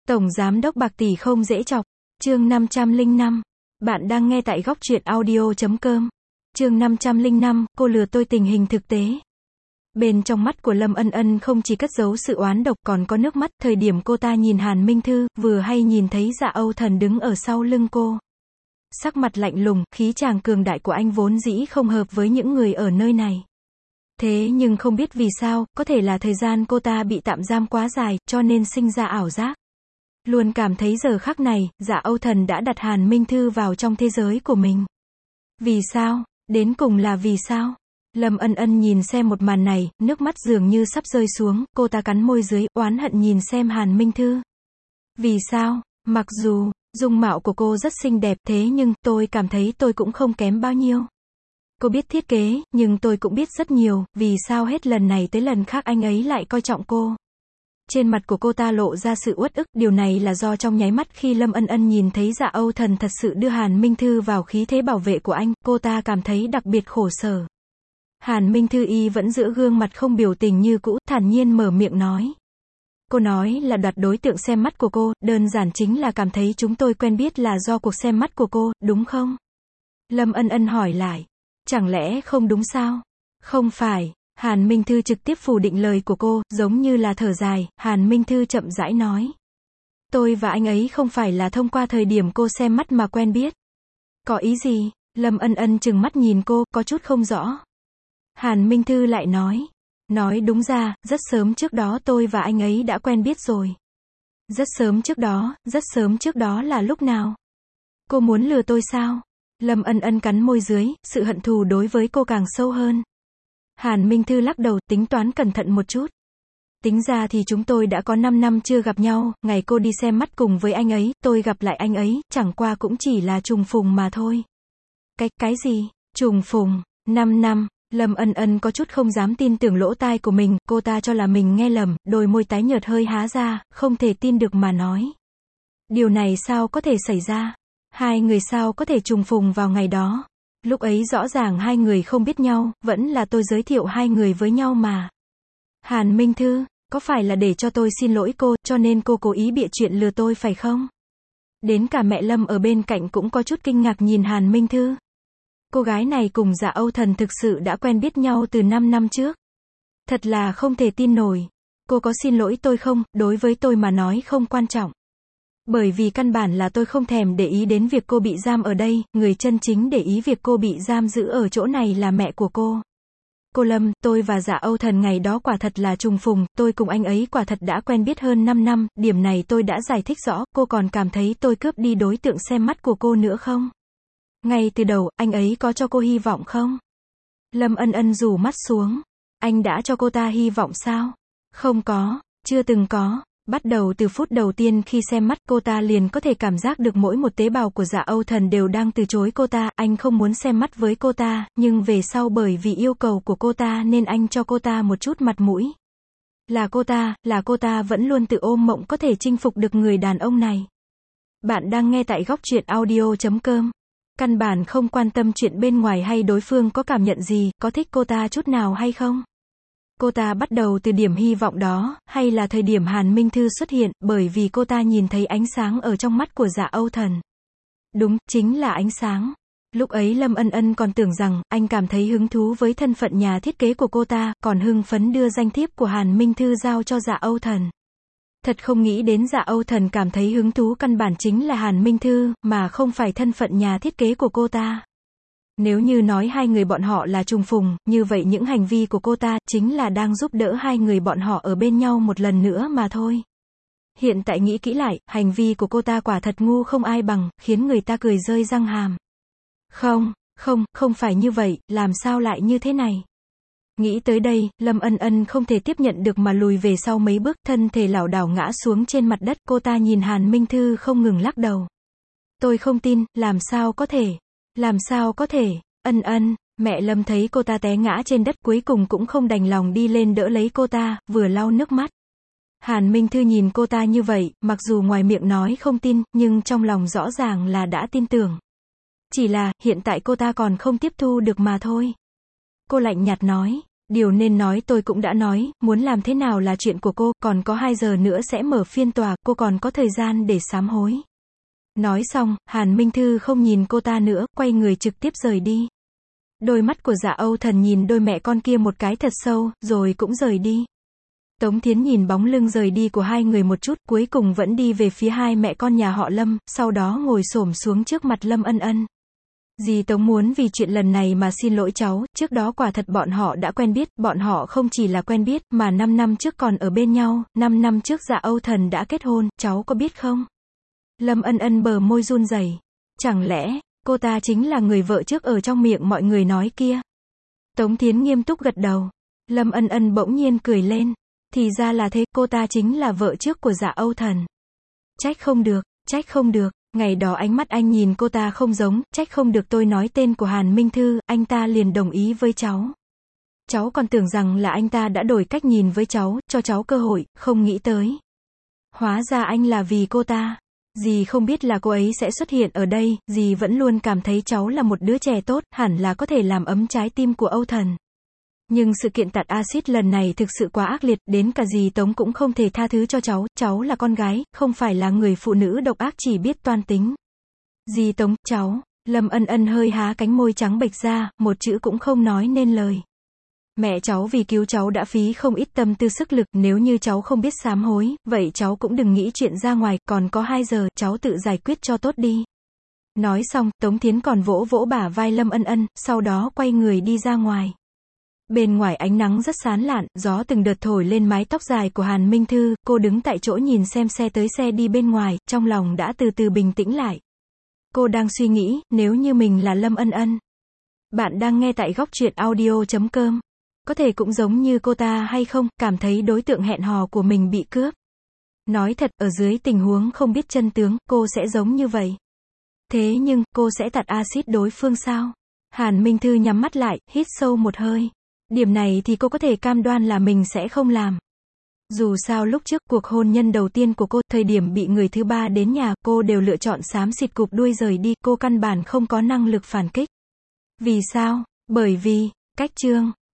Tổng giám đốc bạc tỷ không dễ chọc. Chương 505. Bạn đang nghe tại góc truyện audio.com. Chương 505, cô lừa tôi tình hình thực tế. Bên trong mắt của Lâm Ân Ân không chỉ cất giấu sự oán độc còn có nước mắt, thời điểm cô ta nhìn Hàn Minh Thư, vừa hay nhìn thấy Dạ Âu Thần đứng ở sau lưng cô. Sắc mặt lạnh lùng, khí chàng cường đại của anh vốn dĩ không hợp với những người ở nơi này. Thế nhưng không biết vì sao, có thể là thời gian cô ta bị tạm giam quá dài, cho nên sinh ra ảo giác. Luôn cảm thấy giờ khắc này, Dạ Âu Thần đã đặt Hàn Minh Thư vào trong thế giới của mình. Vì sao? Đến cùng là vì sao? Lâm Ân Ân nhìn xem một màn này, nước mắt dường như sắp rơi xuống, cô ta cắn môi dưới, oán hận nhìn xem Hàn Minh Thư. Vì sao? Mặc dù dung mạo của cô rất xinh đẹp, thế nhưng tôi cảm thấy tôi cũng không kém bao nhiêu. Cô biết thiết kế, nhưng tôi cũng biết rất nhiều, vì sao hết lần này tới lần khác anh ấy lại coi trọng cô. Trên mặt của cô ta lộ ra sự uất ức, điều này là do trong nháy mắt khi Lâm Ân Ân nhìn thấy Dạ Âu Thần thật sự đưa Hàn Minh Thư vào khí thế bảo vệ của anh, cô ta cảm thấy đặc biệt khổ sở. Hàn Minh Thư y vẫn giữ gương mặt không biểu tình như cũ, thản nhiên mở miệng nói. Cô nói là đoạt đối tượng xem mắt của cô, đơn giản chính là cảm thấy chúng tôi quen biết là do cuộc xem mắt của cô, đúng không? Lâm Ân Ân hỏi lại. Chẳng lẽ không đúng sao? Không phải. Hàn Minh Thư trực tiếp phủ định lời của cô, giống như là thở dài, Hàn Minh Thư chậm rãi nói. Tôi và anh ấy không phải là thông qua thời điểm cô xem mắt mà quen biết. Có ý gì? Lâm Ân Ân trừng mắt nhìn cô, có chút không rõ. Hàn Minh Thư lại nói. Nói đúng ra, rất sớm trước đó tôi và anh ấy đã quen biết rồi. Rất sớm trước đó là lúc nào? Cô muốn lừa tôi sao? Lâm Ân Ân cắn môi dưới, sự hận thù đối với cô càng sâu hơn. Hàn Minh Thư lắc đầu, tính toán cẩn thận một chút. Tính ra thì chúng tôi đã có 5 năm chưa gặp nhau, ngày cô đi xem mắt cùng với anh ấy, tôi gặp lại anh ấy, chẳng qua cũng chỉ là trùng phùng mà thôi. Cái gì? Trùng phùng? 5 năm? Lâm Ân Ân có chút không dám tin tưởng lỗ tai của mình, cô ta cho là mình nghe lầm, đôi môi tái nhợt hơi há ra, không thể tin được mà nói. Điều này sao có thể xảy ra? Hai người sao có thể trùng phùng vào ngày đó? Lúc ấy rõ ràng hai người không biết nhau, vẫn là tôi giới thiệu hai người với nhau mà. Hàn Minh Thư, có phải là để cho tôi xin lỗi cô, cho nên cô cố ý bịa chuyện lừa tôi phải không? Đến cả mẹ Lâm ở bên cạnh cũng có chút kinh ngạc nhìn Hàn Minh Thư. Cô gái này cùng Dạ Âu Thần thực sự đã quen biết nhau từ 5 năm trước. Thật là không thể tin nổi. Cô có xin lỗi tôi không? Đối với tôi mà nói không quan trọng. Bởi vì căn bản là tôi không thèm để ý đến việc cô bị giam ở đây, người chân chính để ý việc cô bị giam giữ ở chỗ này là mẹ của cô. Cô Lâm, tôi và Dạ Âu Thần ngày đó quả thật là trùng phùng, tôi cùng anh ấy quả thật đã quen biết hơn 5 năm, điểm này tôi đã giải thích rõ, cô còn cảm thấy tôi cướp đi đối tượng xem mắt của cô nữa không? Ngay từ đầu, anh ấy có cho cô hy vọng không? Lâm Ân Ân rủ mắt xuống. Anh đã cho cô ta hy vọng sao? Không có, chưa từng có. Bắt đầu từ phút đầu tiên khi xem mắt cô ta liền có thể cảm giác được mỗi một tế bào của Dạ Âu Thần đều đang từ chối cô ta, anh không muốn xem mắt với cô ta, nhưng về sau bởi vì yêu cầu của cô ta nên anh cho cô ta một chút mặt mũi. Là cô ta vẫn luôn tự ôm mộng có thể chinh phục được người đàn ông này. Bạn đang nghe tại góc truyện audio.com. Căn bản không quan tâm chuyện bên ngoài hay đối phương có cảm nhận gì, có thích cô ta chút nào hay không. Cô ta bắt đầu từ điểm hy vọng đó, hay là thời điểm Hàn Minh Thư xuất hiện, bởi vì cô ta nhìn thấy ánh sáng ở trong mắt của Dạ Âu Thần. Đúng, chính là ánh sáng. Lúc ấy Lâm Ân Ân còn tưởng rằng, anh cảm thấy hứng thú với thân phận nhà thiết kế của cô ta, còn hưng phấn đưa danh thiếp của Hàn Minh Thư giao cho Dạ Âu Thần. Thật không nghĩ đến Dạ Âu Thần cảm thấy hứng thú căn bản chính là Hàn Minh Thư, mà không phải thân phận nhà thiết kế của cô ta. Nếu như nói hai người bọn họ là trùng phùng, như vậy những hành vi của cô ta chính là đang giúp đỡ hai người bọn họ ở bên nhau một lần nữa mà thôi. Hiện tại nghĩ kỹ lại, hành vi của cô ta quả thật ngu không ai bằng, khiến người ta cười rơi răng hàm. Không phải như vậy, làm sao lại như thế này? Nghĩ tới đây, Lâm Ân Ân không thể tiếp nhận được mà lùi về sau mấy bước, thân thể lảo đảo ngã xuống trên mặt đất, cô ta nhìn Hàn Minh Thư không ngừng lắc đầu. Tôi không tin, làm sao có thể, Ân Ân, mẹ Lâm thấy cô ta té ngã trên đất cuối cùng cũng không đành lòng đi lên đỡ lấy cô ta, vừa lau nước mắt. Hàn Minh Thư nhìn cô ta như vậy, mặc dù ngoài miệng nói không tin, nhưng trong lòng rõ ràng là đã tin tưởng. Chỉ là, hiện tại cô ta còn không tiếp thu được mà thôi. Cô lạnh nhạt nói, Điều nên nói tôi cũng đã nói, muốn làm thế nào là chuyện của cô, còn có 2 giờ nữa sẽ mở phiên tòa, cô còn có thời gian để sám hối. Nói xong, Hàn Minh Thư không nhìn cô ta nữa, quay người trực tiếp rời đi. Đôi mắt của Dạ Âu Thần nhìn đôi mẹ con kia một cái thật sâu, rồi cũng rời đi. Tống Thiến nhìn bóng lưng rời đi của hai người một chút, cuối cùng vẫn đi về phía hai mẹ con nhà họ Lâm, sau đó ngồi xổm xuống trước mặt Lâm Ân Ân. Dì Tống muốn vì chuyện lần này mà xin lỗi cháu, trước đó quả thật bọn họ đã quen biết, bọn họ không chỉ là quen biết, mà 5 năm trước còn ở bên nhau, 5 năm trước Dạ Âu Thần đã kết hôn, cháu có biết không? Lâm Ân Ân bờ môi run rẩy. Chẳng lẽ, cô ta chính là người vợ trước ở trong miệng mọi người nói kia? Tống Thiến nghiêm túc gật đầu. Lâm Ân Ân bỗng nhiên cười lên. Thì ra là thế, cô ta chính là vợ trước của Dạ Âu Thần. Trách không được, ngày đó ánh mắt anh nhìn cô ta không giống, trách không được tôi nói tên của Hàn Minh Thư, anh ta liền đồng ý với cháu. Cháu còn tưởng rằng là anh ta đã đổi cách nhìn với cháu, cho cháu cơ hội, không nghĩ tới. Hóa ra anh là vì cô ta. Dì không biết là cô ấy sẽ xuất hiện ở đây, dì vẫn luôn cảm thấy cháu là một đứa trẻ tốt, hẳn là có thể làm ấm trái tim của Âu Thần. Nhưng sự kiện tạt axit lần này thực sự quá ác liệt, đến cả dì Tống cũng không thể tha thứ cho cháu là con gái, không phải là người phụ nữ độc ác chỉ biết toan tính. Dì Tống, cháu, Lâm Ân Ân hơi há cánh môi trắng bệch ra, một chữ cũng không nói nên lời. Mẹ cháu vì cứu cháu đã phí không ít tâm tư sức lực, nếu như cháu không biết sám hối, vậy cháu cũng đừng nghĩ chuyện ra ngoài, còn có 2 giờ, cháu tự giải quyết cho tốt đi. Nói xong, Tống Thiến còn vỗ vỗ bả vai Lâm Ân Ân, sau đó quay người đi ra ngoài. Bên ngoài ánh nắng rất sáng lạn, gió từng đợt thổi lên mái tóc dài của Hàn Minh Thư, cô đứng tại chỗ nhìn xem xe tới xe đi bên ngoài, trong lòng đã từ từ bình tĩnh lại. Cô đang suy nghĩ, nếu như mình là Lâm Ân Ân. Bạn đang nghe tại goctruyện.audio.com. Có thể cũng giống như cô ta hay không, cảm thấy đối tượng hẹn hò của mình bị cướp. Nói thật, ở dưới tình huống không biết chân tướng, cô sẽ giống như vậy. Thế nhưng, cô sẽ tạt axit đối phương sao? Hàn Minh Thư nhắm mắt lại, hít sâu một hơi. Điểm này thì cô có thể cam đoan là mình sẽ không làm. Dù sao lúc trước cuộc hôn nhân đầu tiên của cô, thời điểm bị người thứ ba đến nhà, cô đều lựa chọn xám xịt cụp đuôi rời đi, cô căn bản không có năng lực phản kích. Vì sao? Bởi vì, cách chương.